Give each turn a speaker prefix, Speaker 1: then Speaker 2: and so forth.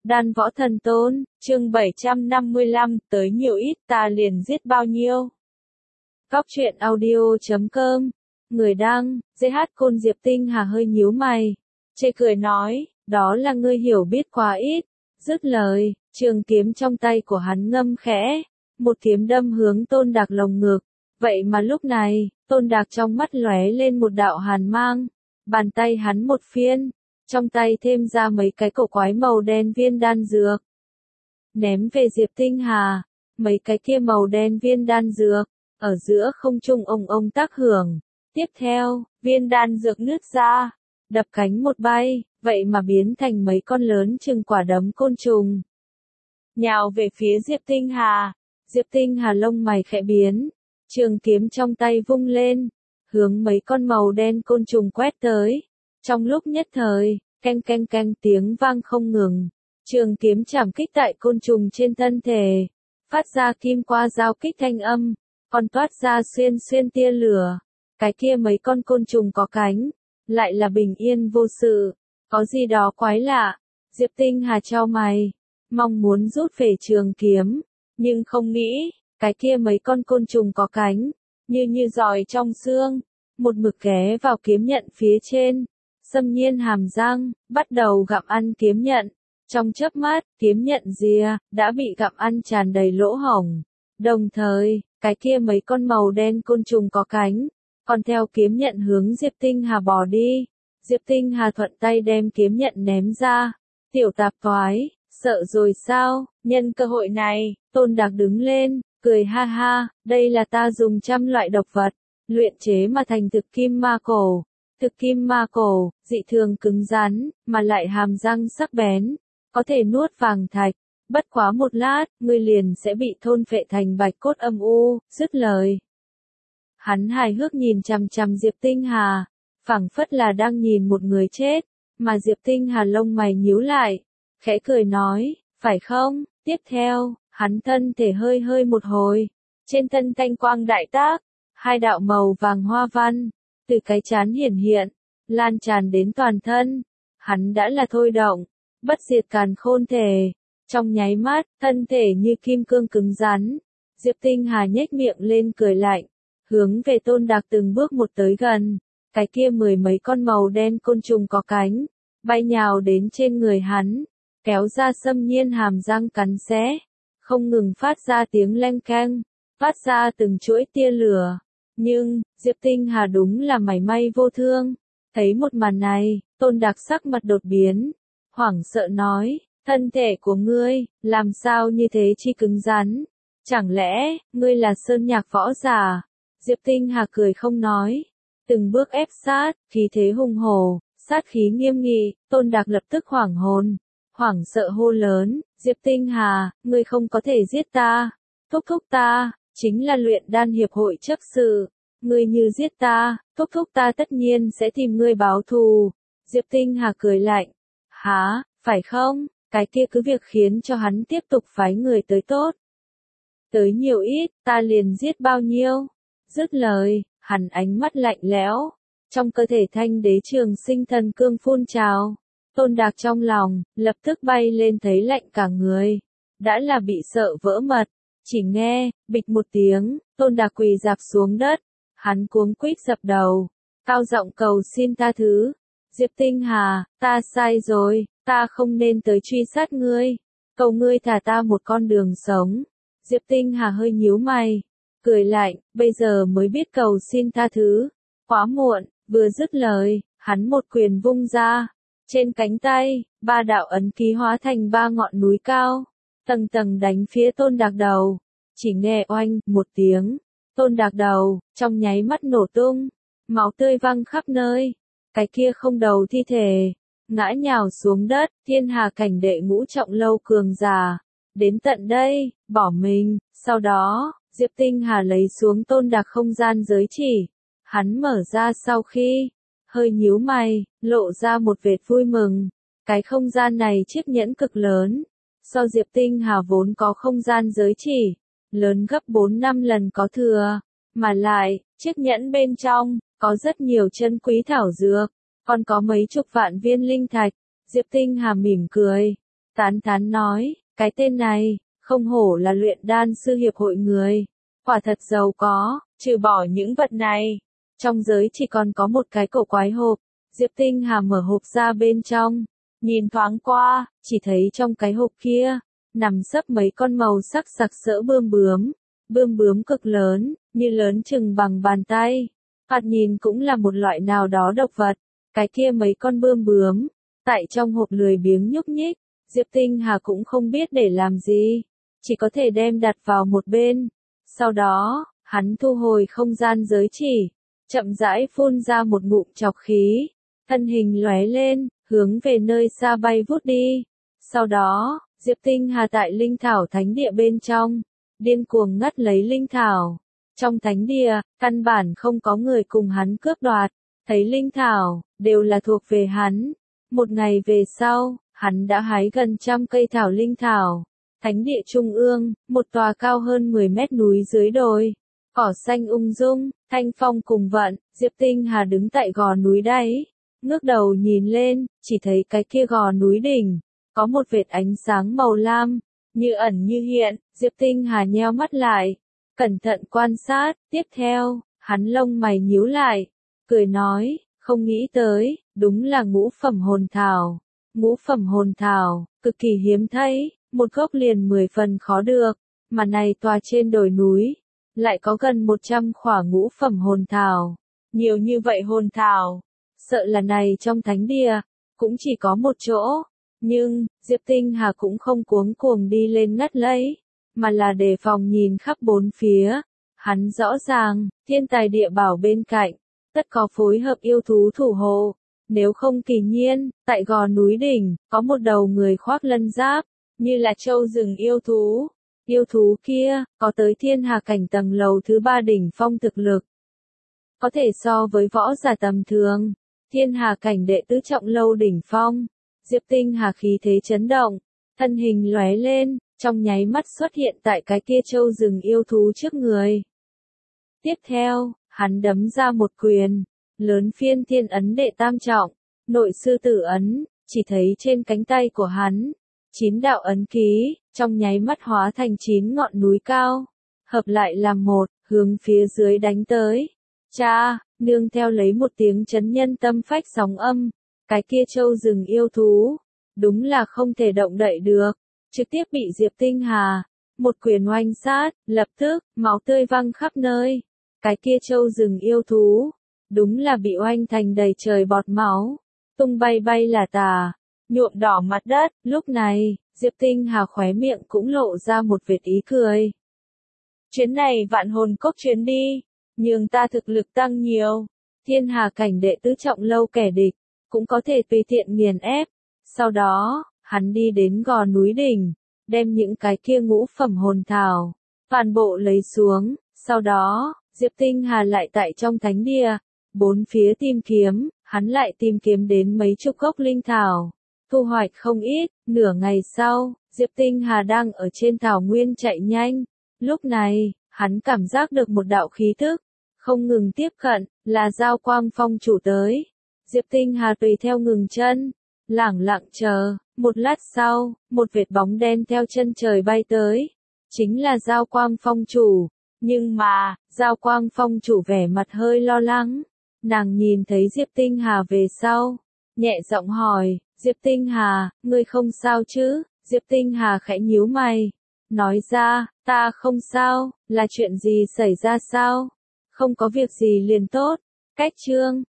Speaker 1: Đan Võ Thần Tôn, chương 755, tới nhiều ít ta liền giết bao nhiêu. Góc truyện audio.com, người đăng, GH Côn Diệp Tinh Hà hơi nhíu mày, chê cười nói, đó là ngươi hiểu biết quá ít. Dứt lời, trường kiếm trong tay của hắn ngâm khẽ, một kiếm đâm hướng Tôn Đạc lồng ngực. Vậy mà lúc này, Tôn Đạc trong mắt lóe lên một đạo hàn mang, bàn tay hắn một phiên, trong tay thêm ra mấy cái cổ quái màu đen viên đan dược. Ném về Diệp Tinh Hà, mấy cái kia màu đen viên đan dược, ở giữa không trung ông tác hưởng. Tiếp theo, viên đan dược nứt ra, đập cánh một bay, vậy mà biến thành mấy con lớn chừng quả đấm côn trùng. Nhào về phía Diệp Tinh Hà, Diệp Tinh Hà lông mày khẽ biến, trường kiếm trong tay vung lên, hướng mấy con màu đen côn trùng quét tới. Trong lúc nhất thời, canh canh canh tiếng vang không ngừng, trường kiếm chạm kích tại côn trùng trên thân thể, phát ra kim qua giao kích thanh âm, còn toát ra xuyên xuyên tia lửa. Cái kia mấy con côn trùng có cánh, lại là bình yên vô sự, có gì đó quái lạ. Diệp Tinh Hà chau mày, mong muốn rút về trường kiếm, nhưng không nghĩ, cái kia mấy con côn trùng có cánh, như giòi trong xương, một mực ghé vào kiếm nhận phía trên, xâm nhiên hàm răng, bắt đầu gặm ăn kiếm nhận. Trong chớp mắt, kiếm nhận rìa, đã bị gặm ăn tràn đầy lỗ hổng. Đồng thời, cái kia mấy con màu đen côn trùng có cánh, còn theo kiếm nhận hướng Diệp Tinh Hà bỏ đi. Diệp Tinh Hà thuận tay đem kiếm nhận ném ra. Tiểu tạp toái, sợ rồi sao? Nhân cơ hội này, Tôn Đạc đứng lên, cười ha ha, đây là ta dùng trăm loại độc vật, luyện chế mà thành thực kim ma cổ. Thực kim ma cổ, dị thường cứng rắn, mà lại hàm răng sắc bén, có thể nuốt vàng thạch. Bất quá một lát, ngươi liền sẽ bị thôn phệ thành bạch cốt âm u. Dứt lời, hắn hài hước nhìn chằm chằm Diệp Tinh Hà, phảng phất là đang nhìn một người chết, mà Diệp Tinh Hà lông mày nhíu lại, khẽ cười nói, phải không? Tiếp theo, hắn thân thể hơi một hồi, trên thân thanh quang đại tác, hai đạo màu vàng hoa văn, từ cái trán hiển hiện, lan tràn đến toàn thân. Hắn đã là thôi động, bất diệt càn khôn thể. Trong nháy mắt, thân thể như kim cương cứng rắn. Diệp Tinh Hà nhếch miệng lên cười lạnh, hướng về Tôn Đạc từng bước một tới gần. Cái kia mười mấy con màu đen côn trùng có cánh, bay nhào đến trên người hắn, kéo ra xâm nhiên hàm răng cắn xé, không ngừng phát ra tiếng leng keng, phát ra từng chuỗi tia lửa. Nhưng, Diệp Tinh Hà đúng là mảy may vô thương. Thấy một màn này, Tôn Đạc sắc mặt đột biến, hoảng sợ nói, thân thể của ngươi, làm sao như thế chi cứng rắn? Chẳng lẽ, ngươi là sơn nhạc võ giả? Diệp Tinh Hà cười không nói, từng bước ép sát, khí thế hùng hổ, sát khí nghiêm nghị. Tôn Đạc lập tức hoảng hồn, hoảng sợ hô lớn, Diệp Tinh Hà, ngươi không có thể giết ta, thúc ta, chính là luyện đan hiệp hội chấp sự, ngươi như giết ta, thúc ta tất nhiên sẽ tìm ngươi báo thù. Diệp Tinh Hà cười lạnh, hả, phải không? Cái kia cứ việc khiến cho hắn tiếp tục phái người tới tốt. Tới nhiều ít, ta liền giết bao nhiêu. Dứt lời, hắn ánh mắt lạnh lẽo, trong cơ thể thanh đế trường sinh thần cương phun trào. Tôn Đạc trong lòng, lập tức bay lên thấy lạnh cả người, đã là bị sợ vỡ mật. Chỉ nghe, bịch một tiếng, Tôn Đạc quỳ rạp xuống đất, hắn cuống quýt dập đầu, cao giọng cầu xin tha thứ. Diệp Tinh Hà, ta sai rồi, ta không nên tới truy sát ngươi, cầu ngươi thả ta một con đường sống. Diệp Tinh Hà hơi nhíu mày, cười lạnh, bây giờ mới biết cầu xin tha thứ, quá muộn. Vừa dứt lời, hắn một quyền vung ra, trên cánh tay, ba đạo ấn ký hóa thành ba ngọn núi cao, tầng tầng đánh phía Tôn Đạc đầu. Chỉ nghe oanh một tiếng, Tôn Đạc đầu trong nháy mắt nổ tung, máu tươi văng khắp nơi. Cái kia không đầu thi thể ngã nhào xuống đất. Thiên Hà cảnh đệ ngũ trọng lâu cường giả đến tận đây, bỏ mình. Sau đó, Diệp Tinh Hà lấy xuống Tôn Đạc không gian giới chỉ, hắn mở ra sau khi hơi nhíu mày, lộ ra một vệt vui mừng. Cái không gian này chiếc nhẫn cực lớn, so Diệp Tinh Hà vốn có không gian giới chỉ, lớn gấp 4-5 lần có thừa, mà lại, chiếc nhẫn bên trong, có rất nhiều chân quý thảo dược, còn có mấy chục vạn viên linh thạch. Diệp Tinh Hà mỉm cười, tán thán nói, cái tên này, không hổ là luyện đan sư hiệp hội người. Quả thật giàu có, trừ bỏ những vật này. Trong giới chỉ còn có một cái cổ quái hộp. Diệp Tinh Hà mở hộp ra bên trong. Nhìn thoáng qua, chỉ thấy trong cái hộp kia, nằm sấp mấy con màu sắc sặc sỡ bươm bướm. Bươm bướm cực lớn, như lớn chừng bằng bàn tay. Thoạt nhìn cũng là một loại nào đó độc vật. Cái kia mấy con bươm bướm, tại trong hộp lười biếng nhúc nhích. Diệp Tinh Hà cũng không biết để làm gì. Chỉ có thể đem đặt vào một bên. Sau đó, hắn thu hồi không gian giới chỉ. Chậm rãi phun ra một ngụm trọc khí. Thân hình lóe lên, hướng về nơi xa bay vút đi. Sau đó, Diệp Tinh Hà tại linh thảo thánh địa bên trong. Điên cuồng ngắt lấy linh thảo. Trong thánh địa, căn bản không có người cùng hắn cướp đoạt. Thấy linh thảo, đều là thuộc về hắn. Một ngày về sau, hắn đã hái gần 100 cây thảo linh thảo. Thánh địa trung ương, một tòa cao hơn 10 mét núi dưới đồi. Cỏ xanh ung dung, thanh phong cùng vận, Diệp Tinh Hà đứng tại gò núi đáy. Ngước đầu nhìn lên, chỉ thấy cái kia gò núi đỉnh. Có một vệt ánh sáng màu lam, như ẩn như hiện, Diệp Tinh Hà nheo mắt lại. Cẩn thận quan sát, tiếp theo, hắn lông mày nhíu lại. Cười nói, không nghĩ tới, đúng là ngũ phẩm hồn thảo. Ngũ phẩm hồn thảo, cực kỳ hiếm thấy, một gốc liền 10 phần khó được, mà này tòa trên đồi núi, lại có gần 100 khỏa ngũ phẩm hồn thảo. Nhiều như vậy hồn thảo, sợ là này trong thánh địa, cũng chỉ có một chỗ. Nhưng, Diệp Tinh Hà cũng không cuống cuồng đi lên ngắt lấy, mà là đề phòng nhìn khắp bốn phía. Hắn rõ ràng, thiên tài địa bảo bên cạnh, tất có phối hợp yêu thú thủ hộ. Nếu không kỳ nhiên, tại gò núi đỉnh, có một đầu người khoác lân giáp, như là trâu rừng yêu thú. Yêu thú kia, có tới thiên hà cảnh tầng lầu thứ 3 đỉnh phong thực lực. Có thể so với võ giả tầm thường. Thiên hà cảnh đệ tứ trọng lâu đỉnh phong. Diệp Tinh Hà khí thế chấn động. Thân hình lóe lên, trong nháy mắt xuất hiện tại cái kia trâu rừng yêu thú trước người. Tiếp theo, hắn đấm ra một quyền. Lớn phiên thiên ấn đệ tam trọng. Nội sư tử ấn, chỉ thấy trên cánh tay của hắn. 9 đạo ấn ký, trong nháy mắt hóa thành 9 ngọn núi cao. Hợp lại làm một, hướng phía dưới đánh tới. Cha, nương theo lấy một tiếng chấn nhân tâm phách sóng âm. Cái kia trâu rừng yêu thú, đúng là không thể động đậy được. Trực tiếp bị Diệp Tinh Hà, một quyền oanh sát, lập tức, máu tươi văng khắp nơi. Cái kia trâu rừng yêu thú, đúng là bị oanh thành đầy trời bọt máu. Tung bay bay là tà. Nhuộm đỏ mặt đất, lúc này, Diệp Tinh Hà khóe miệng cũng lộ ra một vệt ý cười. Chuyến này vạn hồn cốc chuyến đi, nhưng ta thực lực tăng nhiều, thiên hà cảnh đệ tứ trọng lâu kẻ địch, cũng có thể tùy tiện nghiền ép. Sau đó, hắn đi đến gò núi đỉnh, đem những cái kia ngũ phẩm hồn thảo, toàn bộ lấy xuống, sau đó, Diệp Tinh Hà lại tại trong thánh địa, bốn phía tìm kiếm, hắn lại tìm kiếm đến mấy chục gốc linh thảo. Thu hoạch không ít, nửa ngày sau, Diệp Tinh Hà đang ở trên thảo nguyên chạy nhanh. Lúc này, hắn cảm giác được một đạo khí thức, không ngừng tiếp cận, là Giao Quang Phong chủ tới. Diệp Tinh Hà tùy theo ngừng chân, lẳng lặng chờ, một lát sau, một vệt bóng đen theo chân trời bay tới. Chính là Giao Quang Phong chủ, nhưng mà, Giao Quang Phong chủ vẻ mặt hơi lo lắng. Nàng nhìn thấy Diệp Tinh Hà về sau, nhẹ giọng hỏi, Diệp Tinh Hà, ngươi không sao chứ? Diệp Tinh Hà khẽ nhíu mày, nói ra, ta không sao, là chuyện gì xảy ra sao? Không có việc gì liền tốt. Cách chương